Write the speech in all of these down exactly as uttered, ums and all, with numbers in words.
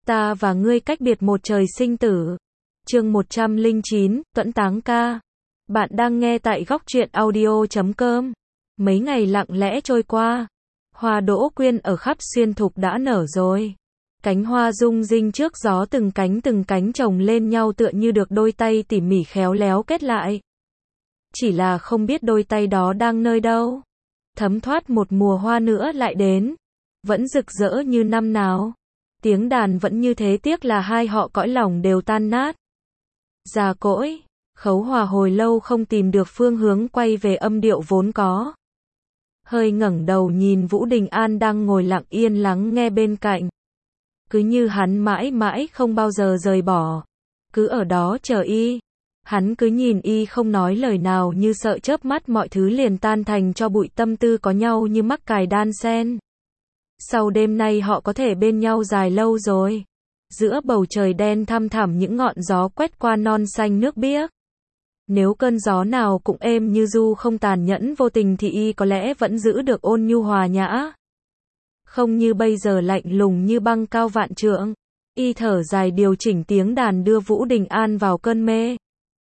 Ta và ngươi cách biệt một trời sinh tử. Chương một trăm lẻ chín, Tuẫn Táng Ca. Bạn đang nghe tại góc truyện audio chấm com. Mấy ngày lặng lẽ trôi qua. Hoa đỗ quyên ở khắp xuyên thục đã nở rồi. Cánh hoa rung rinh trước gió, từng cánh từng cánh chồng lên nhau tựa như được đôi tay tỉ mỉ khéo léo kết lại. Chỉ là không biết đôi tay đó đang nơi đâu. Thấm thoát một mùa hoa nữa lại đến. Vẫn rực rỡ như năm nào. Tiếng đàn vẫn như thế, tiếc là hai họ cõi lòng đều tan nát. Già cỗi, Khấu Hòa hồi lâu không tìm được phương hướng quay về âm điệu vốn có. Hơi ngẩng đầu nhìn Vũ Đình An đang ngồi lặng yên lắng nghe bên cạnh. Cứ như hắn mãi mãi không bao giờ rời bỏ. Cứ ở đó chờ y. Hắn cứ nhìn y không nói lời nào, như sợ chớp mắt mọi thứ liền tan thành cho bụi, tâm tư có nhau như mắc cài đan sen. Sau đêm nay họ có thể bên nhau dài lâu rồi. Giữa bầu trời đen thăm thẳm, những ngọn gió quét qua non xanh nước biếc. Nếu cơn gió nào cũng êm như du, không tàn nhẫn vô tình, thì y có lẽ vẫn giữ được ôn nhu hòa nhã. Không như bây giờ lạnh lùng như băng cao vạn trượng. Y thở dài điều chỉnh tiếng đàn đưa Vũ Đình An vào cơn mê.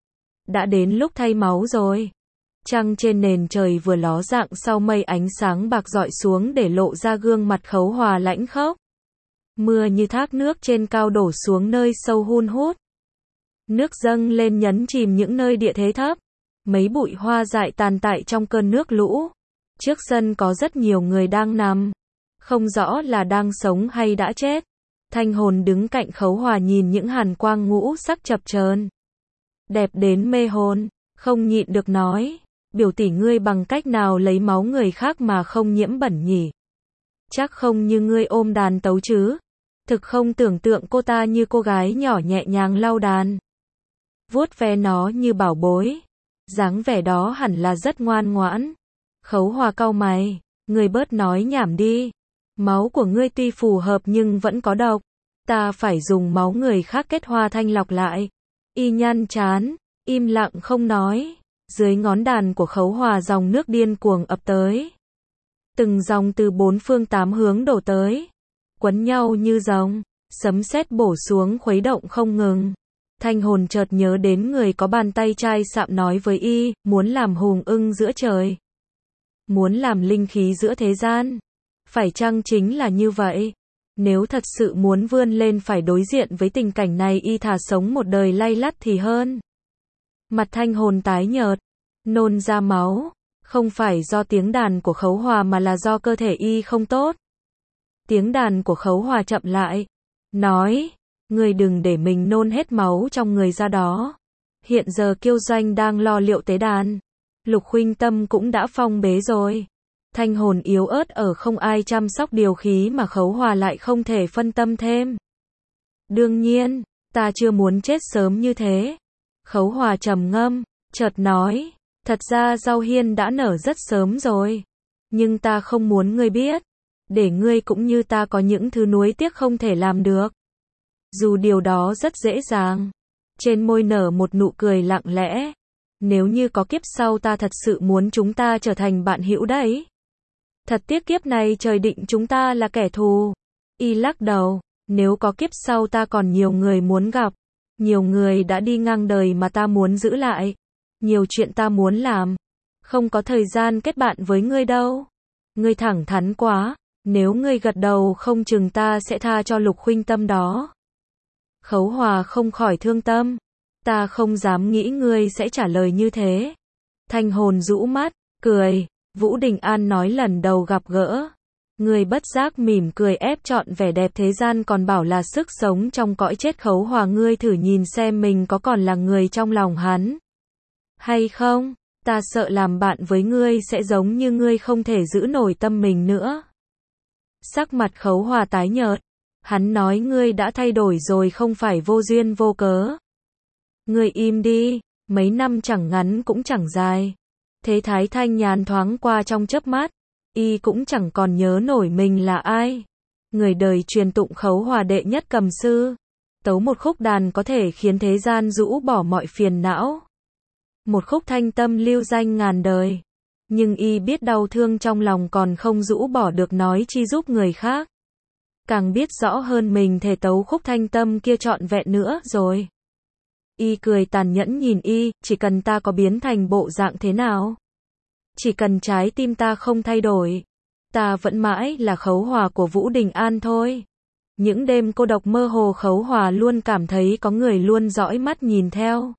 Đã đến lúc thay máu rồi. Trăng trên nền trời vừa ló dạng sau mây, ánh sáng bạc rọi xuống để lộ ra gương mặt Khấu Hòa lãnh khốc. Mưa như thác nước trên cao đổ xuống nơi sâu hun hút. Nước dâng lên nhấn chìm những nơi địa thế thấp. Mấy bụi hoa dại tàn tạ trong cơn nước lũ. Trước sân có rất nhiều người đang nằm. Không rõ là đang sống hay đã chết. Thanh Hồn đứng cạnh Khấu Hòa nhìn những hàn quang ngũ sắc chập chờn. Đẹp đến mê hồn, không nhịn được nói. Biểu tỷ ngươi bằng cách nào lấy máu người khác mà không nhiễm bẩn nhỉ? Chắc không như ngươi ôm đàn tấu chứ? Thực không tưởng tượng cô ta như cô gái nhỏ nhẹ nhàng lau đàn. Vuốt ve nó như bảo bối. Dáng vẻ đó hẳn là rất ngoan ngoãn. Khấu Hòa cau mày. Ngươi bớt nói nhảm đi. Máu của ngươi tuy phù hợp nhưng vẫn có độc. Ta phải dùng máu người khác kết hoa thanh lọc lại. Y nhăn chán, im lặng không nói. Dưới ngón đàn của Khấu Hòa dòng nước điên cuồng ập tới. Từng dòng từ bốn phương tám hướng đổ tới. Quấn nhau như rồng, sấm sét bổ xuống khuấy động không ngừng. Thanh Hồn chợt nhớ đến người có bàn tay trai sạm nói với y, muốn làm hùng ưng giữa trời. Muốn làm linh khí giữa thế gian. Phải chăng chính là như vậy? Nếu thật sự muốn vươn lên phải đối diện với tình cảnh này, y thà sống một đời lay lắt thì hơn. Mặt Thanh Hồn tái nhợt, nôn ra máu, không phải do tiếng đàn của Khấu Hòa mà là do cơ thể y không tốt. Tiếng đàn của Khấu Hòa chậm lại, nói, ngươi đừng để mình nôn hết máu trong người ra đó. Hiện giờ Kiêu Doanh đang lo liệu tế đàn, Lục Khuynh Tâm cũng đã phong bế rồi. Thanh Hồn yếu ớt ở không ai chăm sóc điều khí mà Khấu Hòa lại không thể phân tâm thêm. Đương nhiên, ta chưa muốn chết sớm như thế. Khấu Hòa trầm ngâm, chợt nói, thật ra rau hiên đã nở rất sớm rồi. Nhưng ta không muốn ngươi biết. Để ngươi cũng như ta có những thứ nuối tiếc không thể làm được. Dù điều đó rất dễ dàng. Trên môi nở một nụ cười lặng lẽ. Nếu như có kiếp sau, ta thật sự muốn chúng ta trở thành bạn hữu đấy. Thật tiếc kiếp này trời định chúng ta là kẻ thù. Y lắc đầu, nếu có kiếp sau ta còn nhiều người muốn gặp. Nhiều người đã đi ngang đời mà ta muốn giữ lại. Nhiều chuyện ta muốn làm. Không có thời gian kết bạn với ngươi đâu. Ngươi thẳng thắn quá. Nếu ngươi gật đầu không chừng ta sẽ tha cho Lục Khuynh Tâm đó. Khấu Hòa không khỏi thương tâm. Ta không dám nghĩ ngươi sẽ trả lời như thế. Thanh Hồn rũ mắt, cười. Vũ Đình An nói lần đầu gặp gỡ. Ngươi bất giác mỉm cười ép trọn vẻ đẹp thế gian, còn bảo là sức sống trong cõi chết. Khấu Hòa, ngươi thử nhìn xem mình có còn là người trong lòng hắn hay không? Ta sợ làm bạn với ngươi sẽ giống như ngươi không thể giữ nổi tâm mình nữa. Sắc mặt Khấu Hòa tái nhợt. Hắn nói ngươi đã thay đổi rồi không phải vô duyên vô cớ. Ngươi im đi, mấy năm chẳng ngắn cũng chẳng dài. Thế thái thanh nhàn thoáng qua trong chớp mắt. Y cũng chẳng còn nhớ nổi mình là ai. Người đời truyền tụng Khấu Hòa đệ nhất cầm sư. Tấu một khúc đàn có thể khiến thế gian rũ bỏ mọi phiền não. Một khúc thanh tâm lưu danh ngàn đời. Nhưng y biết đau thương trong lòng còn không rũ bỏ được, nói chi giúp người khác. càng biết rõ hơn mình thể tấu khúc thanh tâm kia trọn vẹn nữa rồi. Y cười tàn nhẫn nhìn y, chỉ cần ta có biến thành bộ dạng thế nào, chỉ cần trái tim ta không thay đổi, ta vẫn mãi là Khấu Hòa của Vũ Đình An thôi. Những đêm cô độc mơ hồ, Khấu Hòa luôn cảm thấy có người luôn dõi mắt nhìn theo.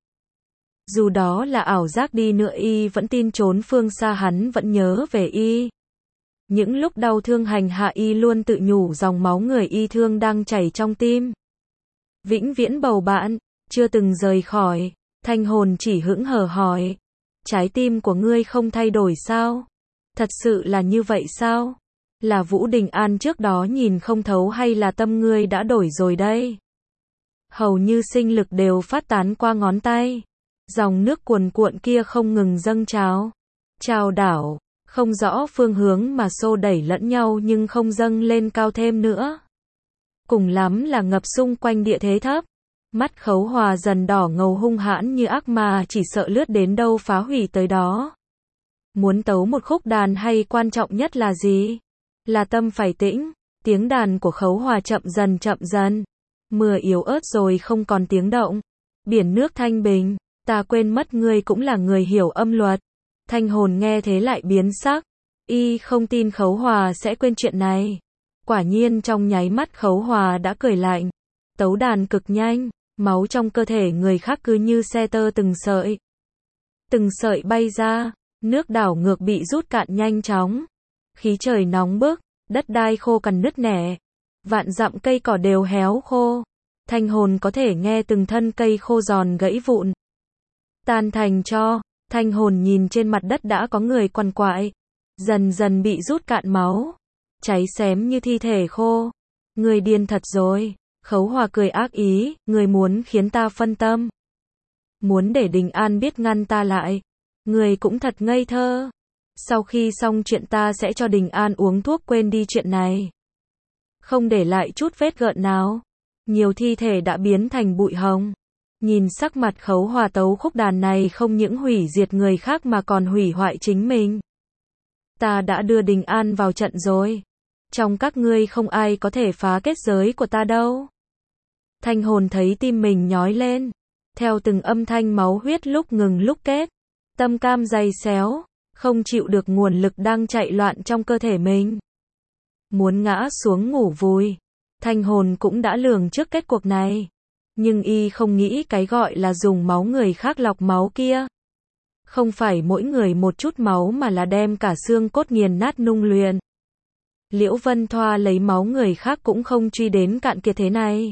Dù đó là ảo giác đi nữa, y vẫn tin trốn phương xa hắn vẫn nhớ về y. Những lúc đau thương hành hạ, y luôn tự nhủ dòng máu người y thương đang chảy trong tim. Vĩnh viễn bầu bạn, chưa từng rời khỏi. Thanh hồn chỉ hững hờ hỏi, trái tim của ngươi không thay đổi sao? Thật sự là như vậy sao? Là Vũ Đình An trước đó nhìn không thấu hay là tâm ngươi đã đổi rồi đây? Hầu như sinh lực đều phát tán qua ngón tay. Dòng nước cuồn cuộn kia không ngừng dâng trào, trao đảo, không rõ phương hướng mà xô đẩy lẫn nhau nhưng không dâng lên cao thêm nữa. Cùng lắm là ngập xung quanh địa thế thấp. Mắt Khấu Hòa dần đỏ ngầu, hung hãn như ác ma, chỉ sợ lướt đến đâu phá hủy tới đó. Muốn tấu một khúc đàn hay quan trọng nhất là gì? Là tâm phải tĩnh. Tiếng đàn của Khấu Hòa chậm dần chậm dần. Mưa yếu ớt rồi không còn tiếng động. Biển nước thanh bình. Ta quên mất ngươi cũng là người hiểu âm luật. Thanh hồn nghe thế lại biến sắc. Y không tin Khấu Hòa sẽ quên chuyện này. Quả nhiên trong nháy mắt Khấu Hòa đã cười lạnh. Tấu đàn cực nhanh. Máu trong cơ thể người khác cứ như xe tơ từng sợi. Từng sợi bay ra. Nước đảo ngược bị rút cạn nhanh chóng. Khí trời nóng bức. Đất đai khô cằn nứt nẻ. Vạn dặm cây cỏ đều héo khô. Thanh hồn có thể nghe từng thân cây khô giòn gãy vụn. Tan thành tro. Thanh hồn nhìn trên mặt đất đã có người quằn quại. Dần dần bị rút cạn máu. Cháy xém như thi thể khô. Người điên thật rồi. Khấu Hòa cười ác ý. Người muốn khiến ta phân tâm. Muốn để Đình An biết ngăn ta lại. Người cũng thật ngây thơ. Sau khi xong chuyện ta sẽ cho Đình An uống thuốc quên đi chuyện này. Không để lại chút vết gợn nào. Nhiều thi thể đã biến thành bụi hồng. Nhìn sắc mặt Khấu Hòa, tấu khúc đàn này không những hủy diệt người khác mà còn hủy hoại chính mình. Ta đã đưa Đình An vào trận rồi. Trong các ngươi không ai có thể phá kết giới của ta đâu. Thanh hồn thấy tim mình nhói lên. Theo từng âm thanh máu huyết lúc ngừng lúc kết. Tâm cam dày xéo. Không chịu được nguồn lực đang chạy loạn trong cơ thể mình. Muốn ngã xuống ngủ vùi. Thanh hồn cũng đã lường trước kết cuộc này. Nhưng y không nghĩ cái gọi là dùng máu người khác lọc máu kia. Không phải mỗi người một chút máu mà là đem cả xương cốt nghiền nát nung luyện. Liễu Vân Thoa lấy máu người khác cũng không truy đến cạn kiệt thế này.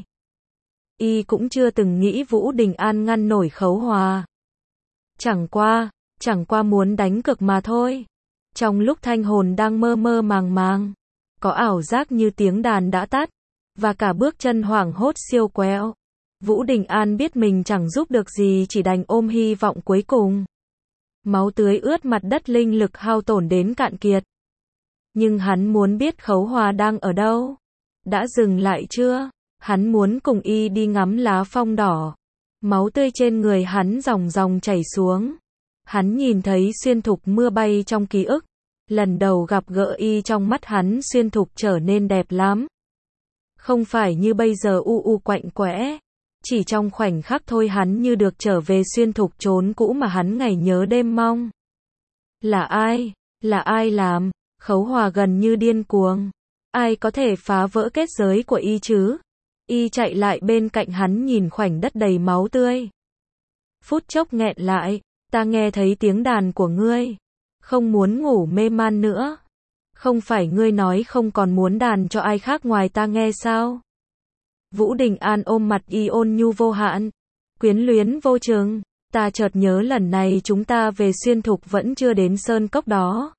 Y cũng chưa từng nghĩ Vũ Đình An ngăn nổi Khấu Hòa. Chẳng qua, chẳng qua muốn đánh cược mà thôi. Trong lúc thanh hồn đang mơ mơ màng màng, có ảo giác như tiếng đàn đã tắt, và cả bước chân hoảng hốt siêu quẹo. Vũ Đình An biết mình chẳng giúp được gì, chỉ đành ôm hy vọng cuối cùng. Máu tưới ướt mặt đất, linh lực hao tổn đến cạn kiệt. Nhưng hắn muốn biết Khấu Hòa đang ở đâu. Đã dừng lại chưa? Hắn muốn cùng y đi ngắm lá phong đỏ. Máu tươi trên người hắn dòng dòng chảy xuống. Hắn nhìn thấy Xuyên Thục mưa bay trong ký ức. Lần đầu gặp gỡ y trong mắt hắn Xuyên Thục trở nên đẹp lắm. Không phải như bây giờ u u quạnh quẽ. Chỉ trong khoảnh khắc thôi hắn như được trở về Xuyên Thục chốn cũ mà hắn ngày nhớ đêm mong. Là ai? Là ai làm? Khấu Hòa gần như điên cuồng. Ai có thể phá vỡ kết giới của y chứ? Y chạy lại bên cạnh hắn nhìn khoảnh đất đầy máu tươi. Phút chốc nghẹn lại. Ta nghe thấy tiếng đàn của ngươi. Không muốn ngủ mê man nữa. Không phải ngươi nói không còn muốn đàn cho ai khác ngoài ta nghe sao? Vũ Đình An ôm mặt y ôn nhu vô hạn. Quyến luyến vô chừng. Ta chợt nhớ lần này chúng ta về Xuyên Thục vẫn chưa đến sơn cốc đó.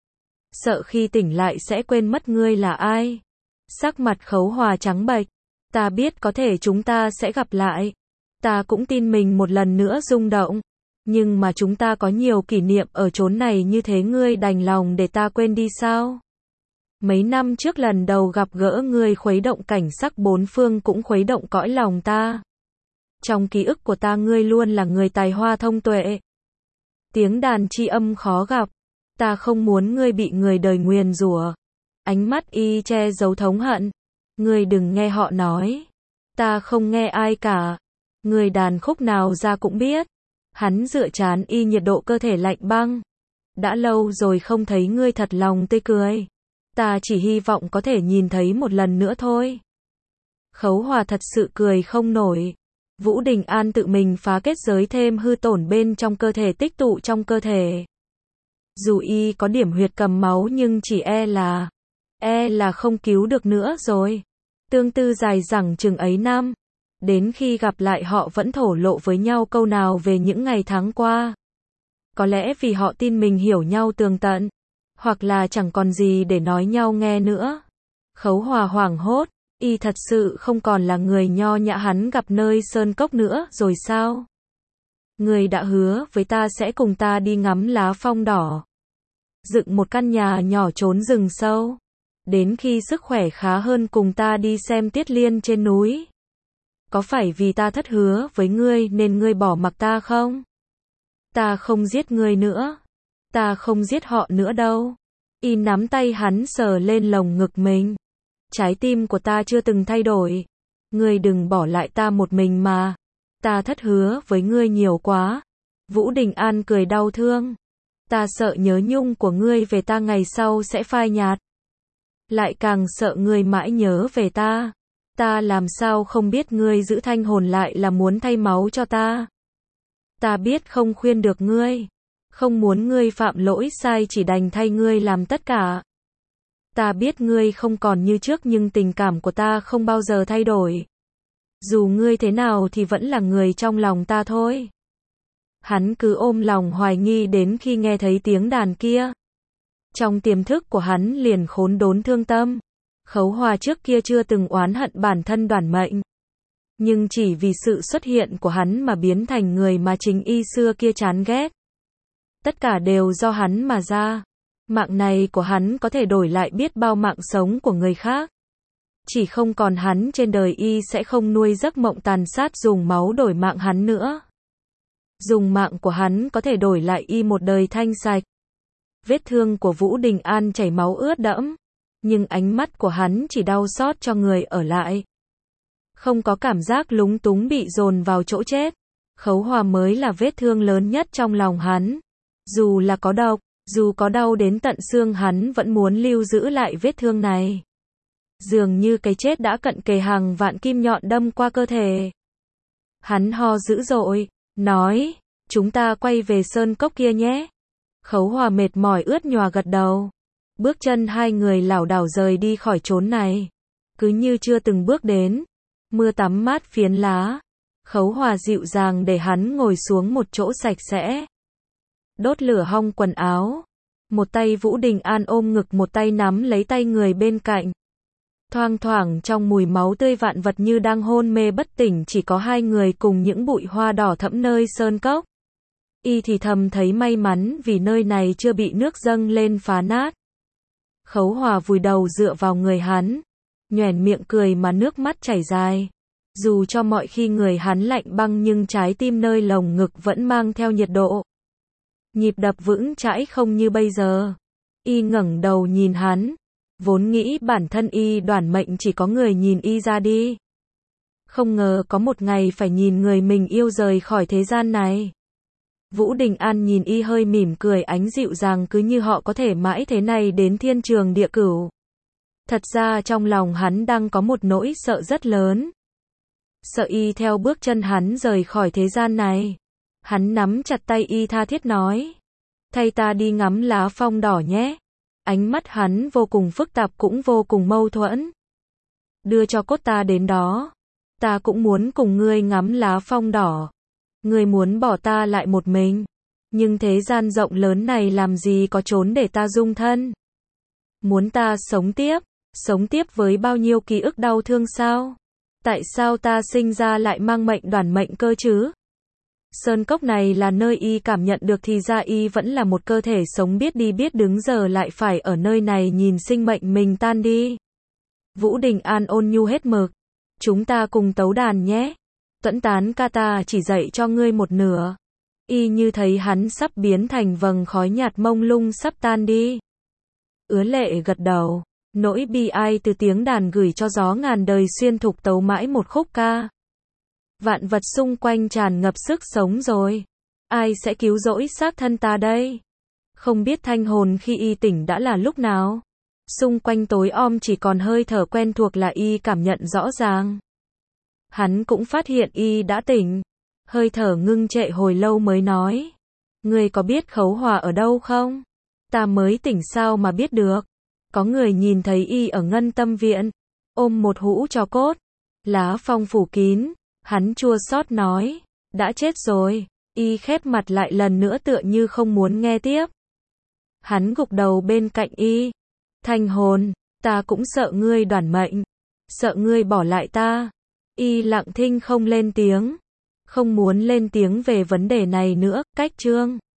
Sợ khi tỉnh lại sẽ quên mất ngươi là ai. Sắc mặt Khấu Hòa trắng bệch. Ta biết có thể chúng ta sẽ gặp lại. Ta cũng tin mình một lần nữa rung động. Nhưng mà chúng ta có nhiều kỷ niệm ở chốn này như thế, ngươi đành lòng để ta quên đi sao? Mấy năm trước lần đầu gặp gỡ ngươi khuấy động cảnh sắc bốn phương cũng khuấy động cõi lòng ta. Trong ký ức của ta ngươi luôn là người tài hoa thông tuệ. Tiếng đàn tri âm khó gặp. Ta không muốn ngươi bị người đời nguyền rủa. Ánh mắt y che giấu thống hận. Ngươi đừng nghe họ nói. Ta không nghe ai cả. Người đàn khúc nào ra cũng biết. Hắn dựa trán y nhiệt độ cơ thể lạnh băng. Đã lâu rồi không thấy ngươi thật lòng tươi cười. Ta chỉ hy vọng có thể nhìn thấy một lần nữa thôi. Khấu Hòa thật sự cười không nổi. Vũ Đình An tự mình phá kết giới thêm hư tổn bên trong cơ thể tích tụ trong cơ thể. Dù y có điểm huyệt cầm máu nhưng chỉ e là, e là không cứu được nữa rồi. Tương tư dài dẳng chừng ấy năm. Đến khi gặp lại họ vẫn thổ lộ với nhau câu nào về những ngày tháng qua. Có lẽ vì họ tin mình hiểu nhau tường tận. Hoặc là chẳng còn gì để nói nhau nghe nữa. Khấu Hòa hoảng hốt. Y thật sự không còn là người nho nhã hắn gặp nơi sơn cốc nữa rồi sao? Người đã hứa với ta sẽ cùng ta đi ngắm lá phong đỏ. Dựng một căn nhà nhỏ trốn rừng sâu. Đến khi sức khỏe khá hơn cùng ta đi xem tiết liên trên núi. Có phải vì ta thất hứa với ngươi nên ngươi bỏ mặc ta không? Ta không giết ngươi nữa. Ta không giết họ nữa đâu. Y nắm tay hắn sờ lên lồng ngực mình. Trái tim của ta chưa từng thay đổi. Ngươi đừng bỏ lại ta một mình mà. Ta thất hứa với ngươi nhiều quá. Vũ Đình An cười đau thương. Ta sợ nhớ nhung của ngươi về ta ngày sau sẽ phai nhạt. Lại càng sợ ngươi mãi nhớ về ta. Ta làm sao không biết ngươi giữ thanh hồn lại là muốn thay máu cho ta. Ta biết không khuyên được ngươi. Không muốn ngươi phạm lỗi sai chỉ đành thay ngươi làm tất cả. Ta biết ngươi không còn như trước nhưng tình cảm của ta không bao giờ thay đổi. Dù ngươi thế nào thì vẫn là người trong lòng ta thôi. Hắn cứ ôm lòng hoài nghi đến khi nghe thấy tiếng đàn kia. Trong tiềm thức của hắn liền khốn đốn thương tâm. Khấu Hòa trước kia chưa từng oán hận bản thân đoản mệnh. Nhưng chỉ vì sự xuất hiện của hắn mà biến thành người mà chính y xưa kia chán ghét. Tất cả đều do hắn mà ra. Mạng này của hắn có thể đổi lại biết bao mạng sống của người khác. Chỉ không còn hắn trên đời y sẽ không nuôi giấc mộng tàn sát dùng máu đổi mạng hắn nữa. Dùng mạng của hắn có thể đổi lại y một đời thanh sạch. Vết thương của Vũ Đình An chảy máu ướt đẫm. Nhưng ánh mắt của hắn chỉ đau xót cho người ở lại. Không có cảm giác lúng túng bị dồn vào chỗ chết. Khấu Hòa mới là vết thương lớn nhất trong lòng hắn. Dù là có độc, dù có đau đến tận xương hắn vẫn muốn lưu giữ lại vết thương này. Dường như cái chết đã cận kề hàng vạn kim nhọn đâm qua cơ thể. Hắn ho dữ dội, nói, chúng ta quay về sơn cốc kia nhé. Khấu Hòa mệt mỏi ướt nhòa gật đầu. Bước chân hai người lảo đảo rời đi khỏi chốn này. Cứ như chưa từng bước đến. Mưa tắm mát phiến lá. Khấu Hòa dịu dàng để hắn ngồi xuống một chỗ sạch sẽ. Đốt lửa hong quần áo. Một tay Vũ Đình An ôm ngực một tay nắm lấy tay người bên cạnh. Thoang thoảng trong mùi máu tươi vạn vật như đang hôn mê bất tỉnh chỉ có hai người cùng những bụi hoa đỏ thẫm nơi sơn cốc. Y thì thầm thấy may mắn vì nơi này chưa bị nước dâng lên phá nát. Khấu Hòa vùi đầu dựa vào người hắn. Nhoẻn miệng cười mà nước mắt chảy dài. Dù cho mọi khi người hắn lạnh băng nhưng trái tim nơi lồng ngực vẫn mang theo nhiệt độ. Nhịp đập vững chãi không như bây giờ. Y ngẩng đầu nhìn hắn. Vốn nghĩ bản thân y đoản mệnh chỉ có người nhìn y ra đi. Không ngờ có một ngày phải nhìn người mình yêu rời khỏi thế gian này. Vũ Đình An nhìn y hơi mỉm cười ánh dịu dàng cứ như họ có thể mãi thế này đến thiên trường địa cửu. Thật ra trong lòng hắn đang có một nỗi sợ rất lớn. Sợ y theo bước chân hắn rời khỏi thế gian này. Hắn nắm chặt tay y tha thiết nói. Thay ta đi ngắm lá phong đỏ nhé. Ánh mắt hắn vô cùng phức tạp cũng vô cùng mâu thuẫn. Đưa cho cốt ta đến đó. Ta cũng muốn cùng ngươi ngắm lá phong đỏ. Ngươi muốn bỏ ta lại một mình. Nhưng thế gian rộng lớn này làm gì có chốn để ta dung thân. Muốn ta sống tiếp. Sống tiếp với bao nhiêu ký ức đau thương sao? Tại sao ta sinh ra lại mang mệnh đoản mệnh cơ chứ? Sơn cốc này là nơi y cảm nhận được thì ra y vẫn là một cơ thể sống biết đi biết đứng giờ lại phải ở nơi này nhìn sinh mệnh mình tan đi. Vũ Đình An ôn nhu hết mực. Chúng ta cùng tấu đàn nhé. Tuẫn tán ca ta chỉ dạy cho ngươi một nửa. Y như thấy hắn sắp biến thành vầng khói nhạt mông lung sắp tan đi. Ứa lệ gật đầu. Nỗi bi ai từ tiếng đàn gửi cho gió ngàn đời xuyên thục tấu mãi một khúc ca. Vạn vật xung quanh tràn ngập sức sống rồi. Ai sẽ cứu rỗi xác thân ta đây? Không biết thanh hồn khi y tỉnh đã là lúc nào. Xung quanh tối om chỉ còn hơi thở quen thuộc là y cảm nhận rõ ràng. Hắn cũng phát hiện y đã tỉnh. Hơi thở ngưng trệ hồi lâu mới nói. Ngươi có biết Khấu Hòa ở đâu không? Ta mới tỉnh sao mà biết được. Có người nhìn thấy y ở Ngân Tâm Viện, ôm một hũ tro cốt, lá phong phủ kín, hắn chua xót nói, đã chết rồi. Y khép mặt lại lần nữa tựa như không muốn nghe tiếp. Hắn gục đầu bên cạnh y. Thanh hồn, ta cũng sợ ngươi đoản mệnh, sợ ngươi bỏ lại ta. Y lặng thinh không lên tiếng, không muốn lên tiếng về vấn đề này nữa. Cách chương